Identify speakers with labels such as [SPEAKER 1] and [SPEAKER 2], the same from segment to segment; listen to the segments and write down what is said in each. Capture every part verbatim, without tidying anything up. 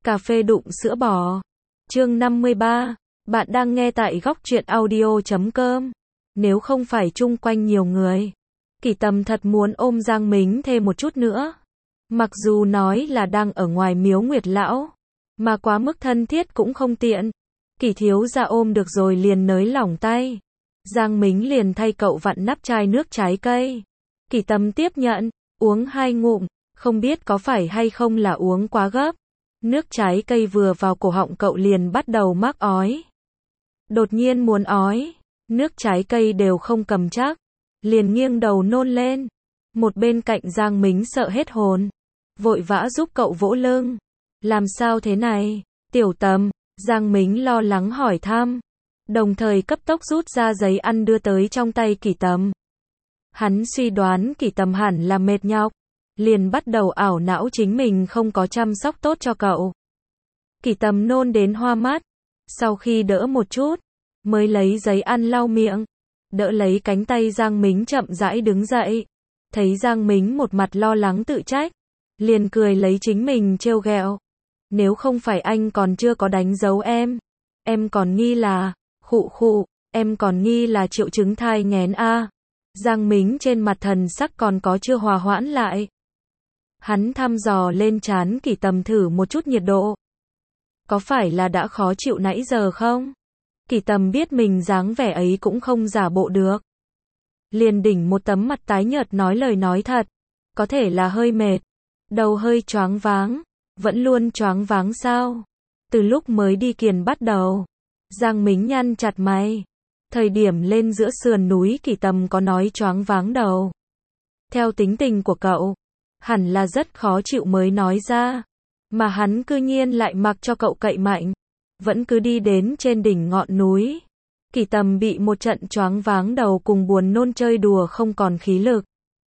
[SPEAKER 1] Cà phê đụng sữa bò. Chương năm mươi ba. Bạn đang nghe tại góc truyện audio chấm com. Nếu không phải chung quanh nhiều người, Kỷ Tầm thật muốn ôm Giang Mính thêm một chút nữa. Mặc dù nói là đang ở ngoài miếu Nguyệt Lão, mà quá mức thân thiết cũng không tiện. Kỷ thiếu gia ôm được rồi liền nới lỏng tay. Giang Mính liền thay cậu vặn nắp chai nước trái cây. Kỷ Tầm tiếp nhận, uống hai ngụm, không biết có phải hay không là uống quá gấp. Nước trái cây vừa vào cổ họng cậu liền bắt đầu mắc ói. Đột nhiên muốn ói, nước trái cây đều không cầm chắc, liền nghiêng đầu nôn lên. Một bên cạnh Giang Mính sợ hết hồn, vội vã giúp cậu vỗ lưng. Làm sao thế này, Tiểu Tầm? Giang Mính lo lắng hỏi thăm, đồng thời cấp tốc rút ra giấy ăn đưa tới trong tay Kỷ Tầm. Hắn suy đoán Kỷ Tầm hẳn là mệt nhọc, liền bắt đầu ảo não chính mình không có chăm sóc tốt cho cậu. Kỷ Tầm nôn đến hoa mắt, sau khi đỡ một chút, mới lấy giấy ăn lau miệng, đỡ lấy cánh tay Giang Mính chậm rãi đứng dậy. Thấy Giang Mính một mặt lo lắng tự trách, liền cười lấy chính mình trêu ghẹo. Nếu không phải anh còn chưa có đánh dấu em, em còn nghi là, khụ khụ, em còn nghi là triệu chứng thai nghén a. Giang Mính trên mặt thần sắc còn có chưa hòa hoãn lại. Hắn thăm dò lên trán Kỷ Tầm thử một chút nhiệt độ. Có phải là đã khó chịu nãy giờ không? Kỷ Tầm biết mình dáng vẻ ấy cũng không giả bộ được. Liền đỉnh một tấm mặt tái nhợt nói lời nói thật. Có thể là hơi mệt, đầu hơi choáng váng. Vẫn luôn choáng váng sao? Từ lúc mới đi Kiền bắt đầu. Giang Mính nhăn chặt mày. Thời điểm lên giữa sườn núi Kỷ Tầm có nói choáng váng đầu. Theo tính tình của cậu, hẳn là rất khó chịu mới nói ra. Mà hắn cư nhiên lại mặc cho cậu cậy mạnh. Vẫn cứ đi đến trên đỉnh ngọn núi. Kỷ Tầm bị một trận choáng váng đầu cùng buồn nôn chơi đùa không còn khí lực.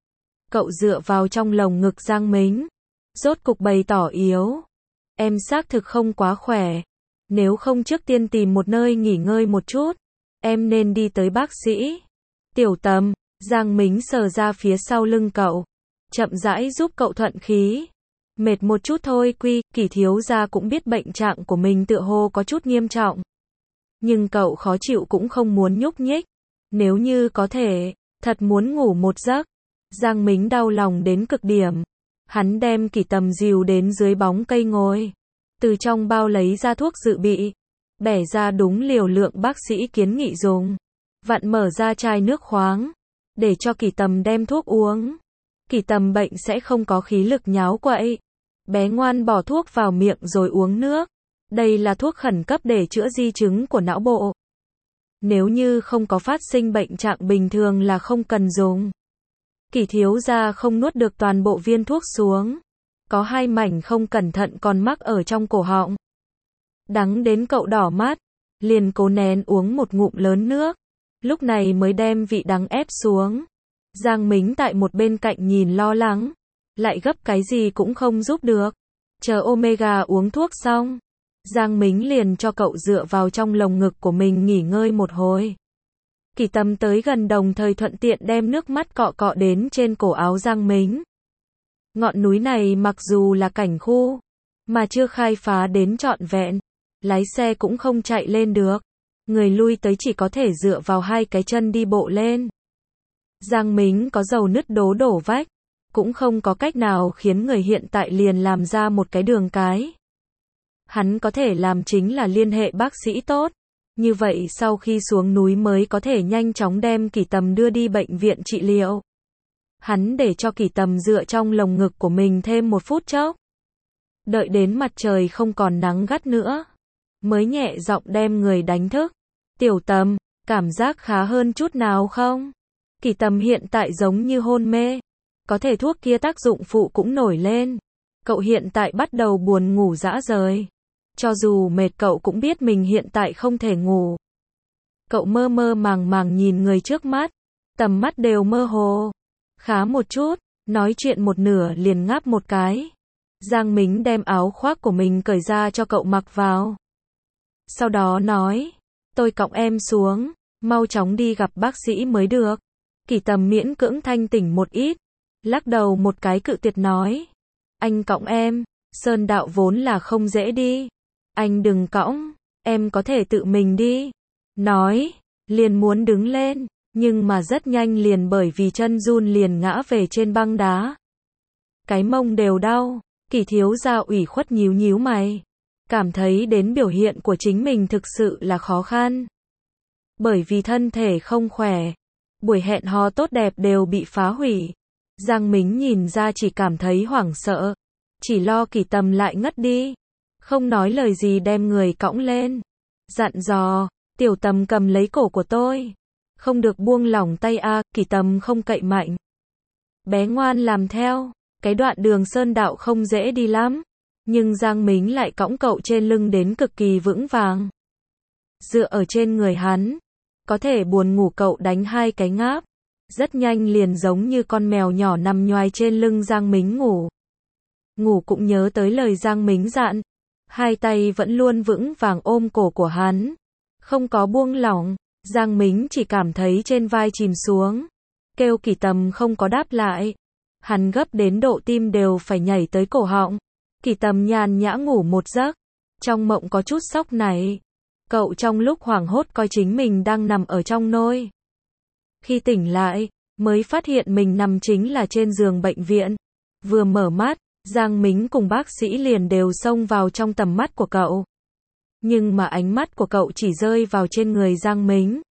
[SPEAKER 1] Cậu dựa vào trong lồng ngực Giang Mính, rốt cục bày tỏ yếu. Em xác thực không quá khỏe. Nếu không trước tiên tìm một nơi nghỉ ngơi một chút, em nên đi tới bác sĩ. Tiểu Tầm, Giang Mính sờ ra phía sau lưng cậu, chậm rãi giúp cậu thuận khí. Mệt một chút thôi quy, Kỷ thiếu gia cũng biết bệnh trạng của mình tựa hồ có chút nghiêm trọng. Nhưng cậu khó chịu cũng không muốn nhúc nhích. Nếu như có thể, thật muốn ngủ một giấc. Giang Mính đau lòng đến cực điểm. Hắn đem Kỷ Tầm dìu đến dưới bóng cây ngồi. Từ trong bao lấy ra thuốc dự bị. Bẻ ra đúng liều lượng bác sĩ kiến nghị dùng. Vặn mở ra chai nước khoáng. Để cho Kỷ Tầm đem thuốc uống. Kỷ Tầm bệnh sẽ không có khí lực nháo quậy. Bé ngoan bỏ thuốc vào miệng rồi uống nước. Đây là thuốc khẩn cấp để chữa di chứng của não bộ. Nếu như không có phát sinh bệnh trạng bình thường là không cần dùng. Kỷ thiếu gia không nuốt được toàn bộ viên thuốc xuống. Có hai mảnh không cẩn thận còn mắc ở trong cổ họng. Đắng đến cậu đỏ mắt. Liền cố nén uống một ngụm lớn nước. Lúc này mới đem vị đắng ép xuống. Giang Mính tại một bên cạnh nhìn lo lắng. Lại gấp cái gì cũng không giúp được. Chờ Omega uống thuốc xong. Giang Mính liền cho cậu dựa vào trong lồng ngực của mình nghỉ ngơi một hồi. Kỷ Tầm tới gần đồng thời thuận tiện đem nước mắt cọ cọ đến trên cổ áo Giang Mính. Ngọn núi này mặc dù là cảnh khu, mà chưa khai phá đến trọn vẹn. Lái xe cũng không chạy lên được. Người lui tới chỉ có thể dựa vào hai cái chân đi bộ lên. Giang Mính có dầu nứt đố đổ vách. Cũng không có cách nào khiến người hiện tại liền làm ra một cái đường cái. Hắn có thể làm chính là liên hệ bác sĩ tốt. Như vậy sau khi xuống núi mới có thể nhanh chóng đem Kỷ Tầm đưa đi bệnh viện trị liệu. Hắn để cho Kỷ Tầm dựa trong lồng ngực của mình thêm một phút chốc. Đợi đến mặt trời không còn nắng gắt nữa. Mới nhẹ giọng đem người đánh thức. Tiểu Tầm, cảm giác khá hơn chút nào không? Kỷ Tầm hiện tại giống như hôn mê. Có thể thuốc kia tác dụng phụ cũng nổi lên. Cậu hiện tại bắt đầu buồn ngủ rã rời. Cho dù mệt cậu cũng biết mình hiện tại không thể ngủ. Cậu mơ mơ màng màng nhìn người trước mắt. Tầm mắt đều mơ hồ. Khá một chút, nói chuyện một nửa liền ngáp một cái. Giang Mính đem áo khoác của mình cởi ra cho cậu mặc vào. Sau đó nói, tôi cõng em xuống, mau chóng đi gặp bác sĩ mới được. Kỷ Tầm miễn cưỡng thanh tỉnh một ít. Lắc đầu một cái cự tuyệt nói. Anh cõng em, Sơn đạo vốn là không dễ đi. Anh đừng cõng, em có thể tự mình đi. Nói, liền muốn đứng lên, nhưng mà rất nhanh liền bởi vì chân run liền ngã về trên băng đá. Cái mông đều đau, Kỳ thiếu gia ủy khuất nhíu nhíu mày. Cảm thấy đến biểu hiện của chính mình thực sự là khó khăn. Bởi vì thân thể không khỏe, buổi hẹn hò tốt đẹp đều bị phá hủy. Giang Mính nhìn ra chỉ cảm thấy hoảng sợ. Chỉ lo Kỳ Tầm lại ngất đi. Không nói lời gì đem người cõng lên. Dặn dò, Tiểu Tầm cầm lấy cổ của tôi. Không được buông lỏng tay a. Kỳ Tầm không cậy mạnh. Bé ngoan làm theo. Cái đoạn đường sơn đạo không dễ đi lắm. Nhưng Giang Mính lại cõng cậu trên lưng đến cực kỳ vững vàng. Dựa ở trên người hắn. Có thể buồn ngủ cậu đánh hai cái ngáp. Rất nhanh liền giống như con mèo nhỏ nằm nhoài trên lưng Giang Mính ngủ. Ngủ cũng nhớ tới lời Giang Mính dặn. Hai tay vẫn luôn vững vàng ôm cổ của hắn. Không có buông lỏng. Giang Mính chỉ cảm thấy trên vai chìm xuống. Kêu Kỳ Tầm không có đáp lại. Hắn gấp đến độ tim đều phải nhảy tới cổ họng. Kỳ Tầm nhàn nhã ngủ một giấc. Trong mộng có chút sốc này. Cậu trong lúc hoảng hốt coi chính mình đang nằm ở trong nôi. Khi tỉnh lại, mới phát hiện mình nằm chính là trên giường bệnh viện. Vừa mở mắt, Giang Mính cùng bác sĩ liền đều xông vào trong tầm mắt của cậu. Nhưng mà ánh mắt của cậu chỉ rơi vào trên người Giang Mính.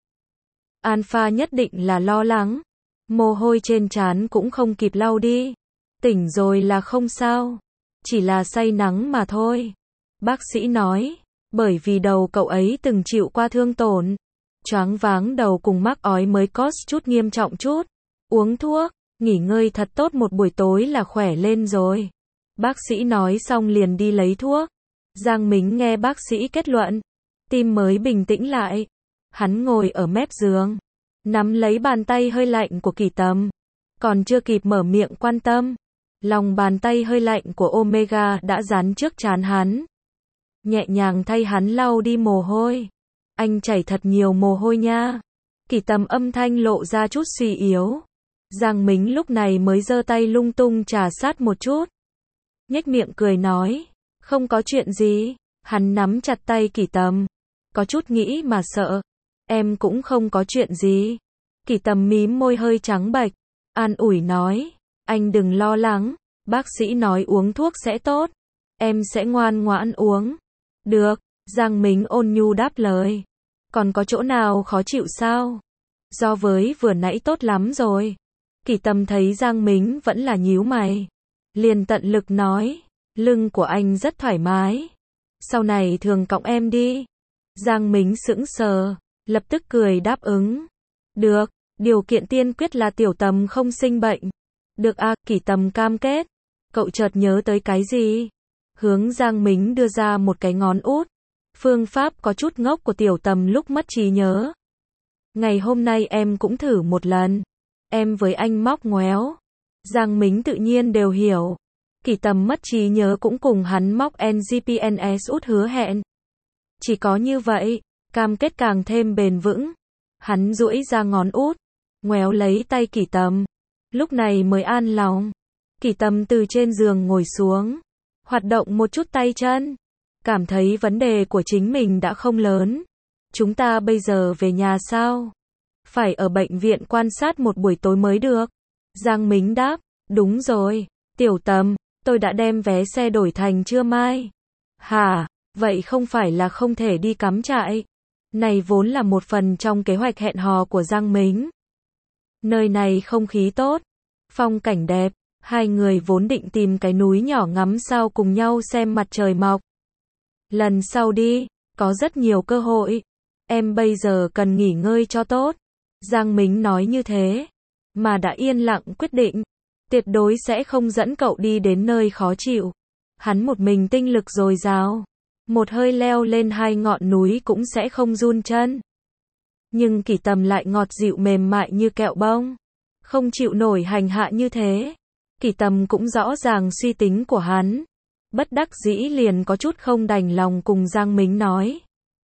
[SPEAKER 1] Alpha nhất định là lo lắng. Mồ hôi trên trán cũng không kịp lau đi. Tỉnh rồi là không sao. Chỉ là say nắng mà thôi. Bác sĩ nói, bởi vì đầu cậu ấy từng chịu qua thương tổn. Choáng váng đầu cùng mắc ói mới có chút nghiêm trọng chút. Uống thuốc, nghỉ ngơi thật tốt một buổi tối là khỏe lên rồi. Bác sĩ nói xong liền đi lấy thuốc. Giang Mính nghe bác sĩ kết luận. Tim mới bình tĩnh lại. Hắn ngồi ở mép giường. Nắm lấy bàn tay hơi lạnh của Kỳ Tầm. Còn chưa kịp mở miệng quan tâm. Lòng bàn tay hơi lạnh của Omega đã dán trước trán hắn. Nhẹ nhàng thay hắn lau đi mồ hôi. Anh chảy thật nhiều mồ hôi nha. Kỳ Tầm âm thanh lộ ra chút suy yếu. Giang Mính lúc này mới giơ tay lung tung trà sát một chút. Nhếch miệng cười nói. Không có chuyện gì. Hắn nắm chặt tay Kỳ Tầm. Có chút nghĩ mà sợ. Em cũng không có chuyện gì. Kỳ Tầm mím môi hơi trắng bệch. An ủi nói. Anh đừng lo lắng. Bác sĩ nói uống thuốc sẽ tốt. Em sẽ ngoan ngoãn uống. Được. Giang Mính ôn nhu đáp lời. Còn có chỗ nào khó chịu sao? Do với vừa nãy tốt lắm rồi. Kỳ Tầm thấy Giang Mính vẫn là nhíu mày. Liền tận lực nói. Lưng của anh rất thoải mái. Sau này thường cõng em đi. Giang Mính sững sờ. Lập tức cười đáp ứng. Được. Điều kiện tiên quyết là Tiểu Tầm không sinh bệnh. Được à, Kỳ Tầm cam kết. Cậu chợt nhớ tới cái gì? Hướng Giang Mính đưa ra một cái ngón út. Phương pháp có chút ngốc của Tiểu Tầm lúc mất trí nhớ. Ngày hôm nay em cũng thử một lần. Em với anh móc ngoéo. Giang Mính tự nhiên đều hiểu. Kỳ Tầm mất trí nhớ cũng cùng hắn móc en giê pê en ét út hứa hẹn. Chỉ có như vậy, cam kết càng thêm bền vững. Hắn duỗi ra ngón út. Ngoéo lấy tay Kỳ Tầm. Lúc này mới an lòng. Kỳ Tầm từ trên giường ngồi xuống. Hoạt động một chút tay chân. Cảm thấy vấn đề của chính mình đã không lớn. Chúng ta bây giờ về nhà sao? Phải ở bệnh viện quan sát một buổi tối mới được. Giang Mính đáp. Đúng rồi. Tiểu Tầm, tôi đã đem vé xe đổi thành trưa mai. Hả? Vậy không phải là không thể đi cắm trại. Này vốn là một phần trong kế hoạch hẹn hò của Giang Mính. Nơi này không khí tốt. Phong cảnh đẹp. Hai người vốn định tìm cái núi nhỏ ngắm sao cùng nhau xem mặt trời mọc. Lần sau đi, có rất nhiều cơ hội. Em bây giờ cần nghỉ ngơi cho tốt. Giang Mính nói như thế. Mà đã yên lặng quyết định. Tuyệt đối sẽ không dẫn cậu đi đến nơi khó chịu. Hắn một mình tinh lực dồi dào. Một hơi leo lên hai ngọn núi cũng sẽ không run chân. Nhưng Kỳ Tầm lại ngọt dịu mềm mại như kẹo bông. Không chịu nổi hành hạ như thế. Kỳ Tầm cũng rõ ràng suy tính của hắn. Bất đắc dĩ liền có chút không đành lòng cùng Giang Mính nói.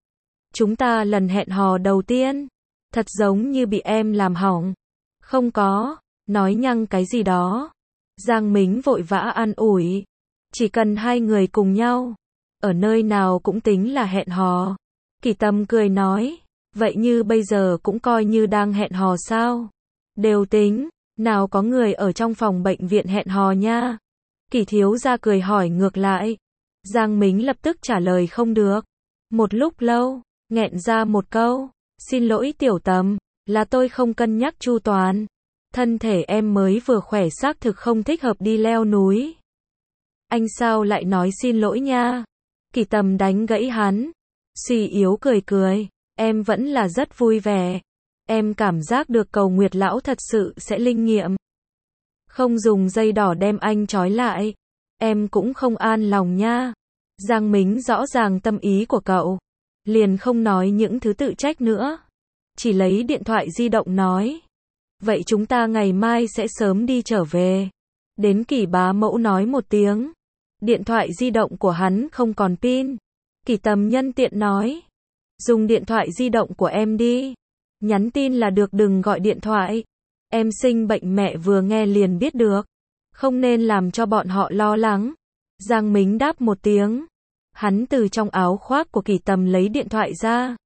[SPEAKER 1] Chúng ta lần hẹn hò đầu tiên. Thật giống như bị em làm hỏng. Không có. Nói nhăng cái gì đó. Giang Mính vội vã an ủi. Chỉ cần hai người cùng nhau, ở nơi nào cũng tính là hẹn hò. Kỳ Tâm cười nói, vậy như bây giờ cũng coi như đang hẹn hò sao? Đều tính, nào có người ở trong phòng bệnh viện hẹn hò nha. Kỳ thiếu gia cười hỏi ngược lại. Giang Mính lập tức trả lời không được. Một lúc lâu, nghẹn ra một câu, xin lỗi Tiểu Tầm, là tôi không cân nhắc chu toàn. Thân thể em mới vừa khỏe xác thực không thích hợp đi leo núi. Anh sao lại nói xin lỗi nha? Kỳ Tâm đánh gãy hắn, suy yếu cười cười, em vẫn là rất vui vẻ. Em cảm giác được cầu Nguyệt lão thật sự sẽ linh nghiệm. Không dùng dây đỏ đem anh trói lại, em cũng không an lòng nha. Giang Mính rõ ràng tâm ý của cậu, liền không nói những thứ tự trách nữa, chỉ lấy điện thoại di động nói, vậy chúng ta ngày mai sẽ sớm đi trở về. Đến Kỳ bá mẫu nói một tiếng, điện thoại di động của hắn không còn pin. Kỳ Tâm nhân tiện nói, dùng điện thoại di động của em đi, nhắn tin là được, đừng gọi điện thoại. Em sinh bệnh mẹ vừa nghe liền biết được, không nên làm cho bọn họ lo lắng. Giang Mính đáp một tiếng, hắn từ trong áo khoác của Kỳ Tâm lấy điện thoại ra,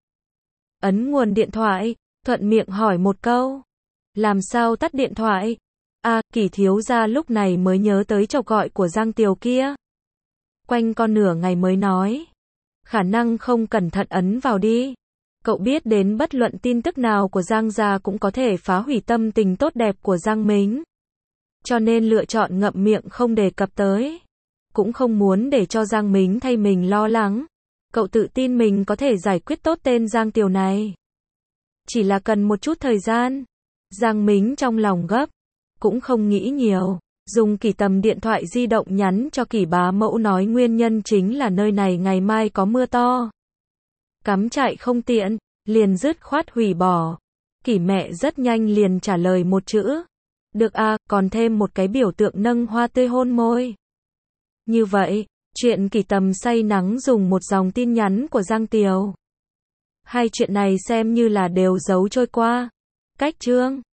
[SPEAKER 1] ấn nguồn điện thoại, thuận miệng hỏi một câu, làm sao tắt điện thoại? À, Kỳ thiếu gia lúc này mới nhớ tới chầu gọi của Giang Tiều kia. Quanh con nửa ngày mới nói, khả năng không cẩn thận ấn vào đi. Cậu biết đến bất luận tin tức nào của Giang gia cũng có thể phá hủy tâm tình tốt đẹp của Giang Mính. Cho nên lựa chọn ngậm miệng không đề cập tới. Cũng không muốn để cho Giang Mính thay mình lo lắng. Cậu tự tin mình có thể giải quyết tốt tên Giang Tiều này. Chỉ là cần một chút thời gian. Giang Mính trong lòng gấp, cũng không nghĩ nhiều. Dùng Kỳ Tâm điện thoại di động nhắn cho Kỳ bá mẫu nói nguyên nhân chính là nơi này ngày mai có mưa to. Cắm trại không tiện, liền dứt khoát hủy bỏ. Kỳ mẹ rất nhanh liền trả lời một chữ. Được à, còn thêm một cái biểu tượng nâng hoa tươi hôn môi. Như vậy, chuyện Kỳ Tâm say nắng dùng một dòng tin nhắn của Giang Tiều. Hai chuyện này xem như là đều giấu trôi qua. Cách chương